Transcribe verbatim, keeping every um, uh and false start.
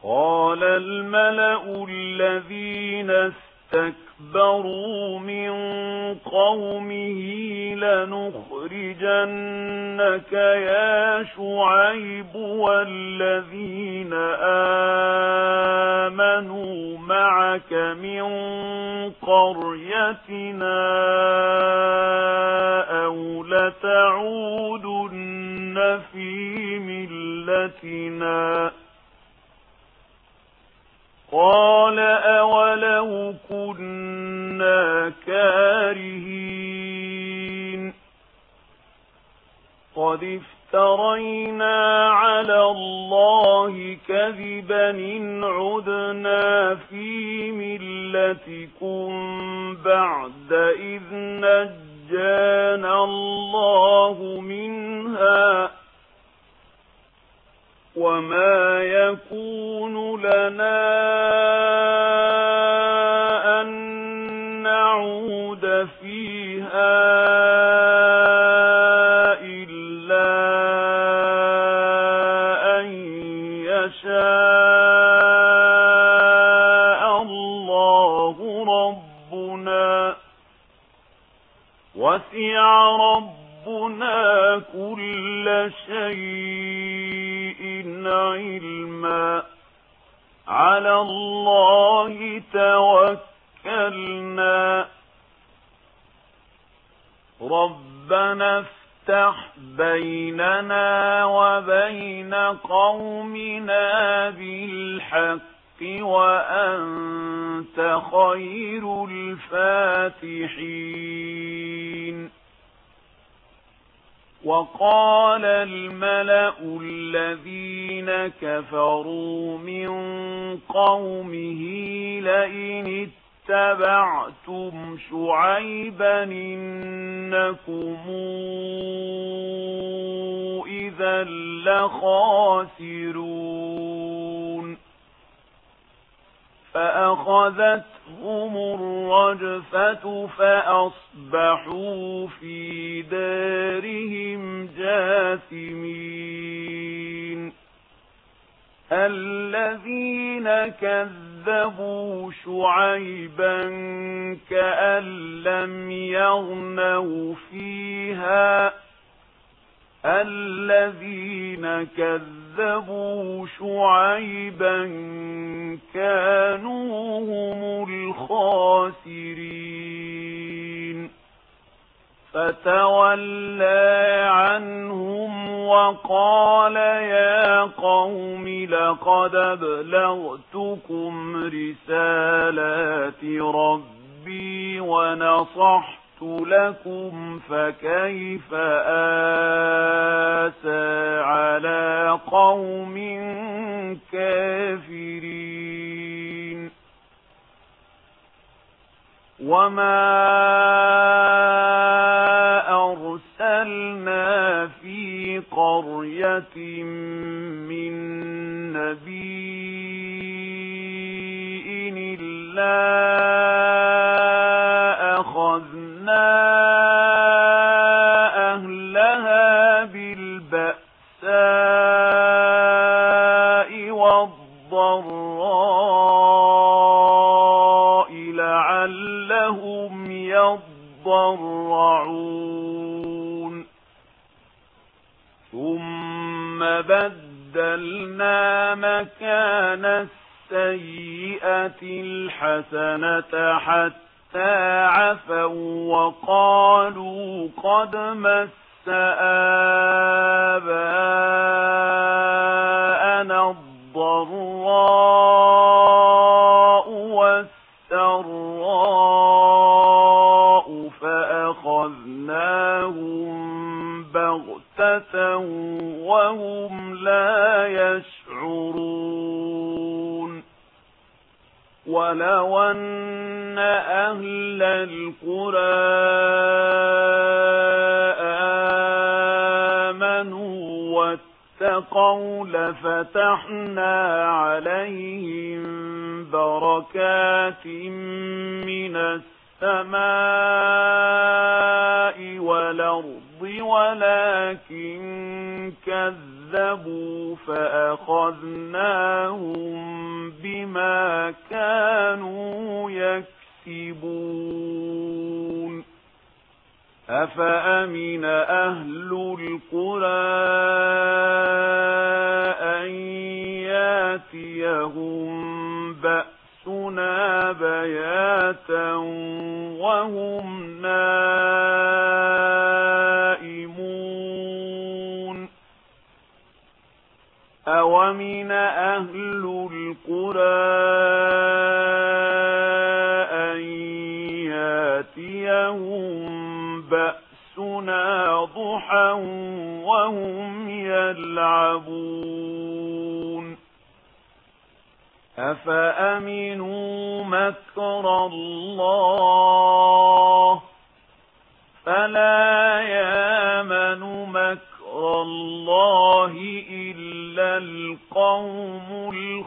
قال الملأ الذين استكبروا من قومه لنخرجنك يا شعيب والذين آمنوا معك من قريتنا أو لتعودن في ملتنا قال أولو كنا كارهين قد افترينا على الله كذبا إن عدنا في ملتكم بعد إذ نجانا الله منها وما يكون لنا أن نعود فيها إلا أن يشاء الله ربنا وسع ربنا كل شيء علما على الله توكلنا ربنا افتح بيننا وبين قومنا بالحق وأنت خير الفاتحين وقال الملأ الذين كفروا من قومه لئن اتبعتم شعيبا إنكم إذا لخاسرون فأخذتهم الرجفة فأصبحوا في دارهم جاثمين الذين كذبوا شعيبا كأن لم يغنوا فيها الذين كذبوا شعيبا كانوا هم الخاسرين فتولى عنهم وقال يا قوم لقد أبلغتكم رسالات ربي ونصحت لكم فكيف آسى على قوم كافرين وما أرسلنا في قرية من نبي إلا أخذنا أهلها بالبأساء والضراء لعلهم يضرعون ثم بدلنا مكان السيئة الحسنة حتى عفوا وقالوا قد مس آباءنا الضراء والسراء فأخذناهم بغتة وهم لا يشعرون ولو أن أهل القرى آمنوا واتقوا لفتحنا عليهم بركات من السماء والأرض ولكن كذبوا فأخذناهم بما كانوا يكسبون أفأمن أهل القرى أن ياتيهم بأسنا بياتا وهم نائمون أومن أهل القرى أن ياتيهم بأسنا ضحى وهم يلعبون أفأمنوا مكر الله فلا يامن مكر الله إلا القوم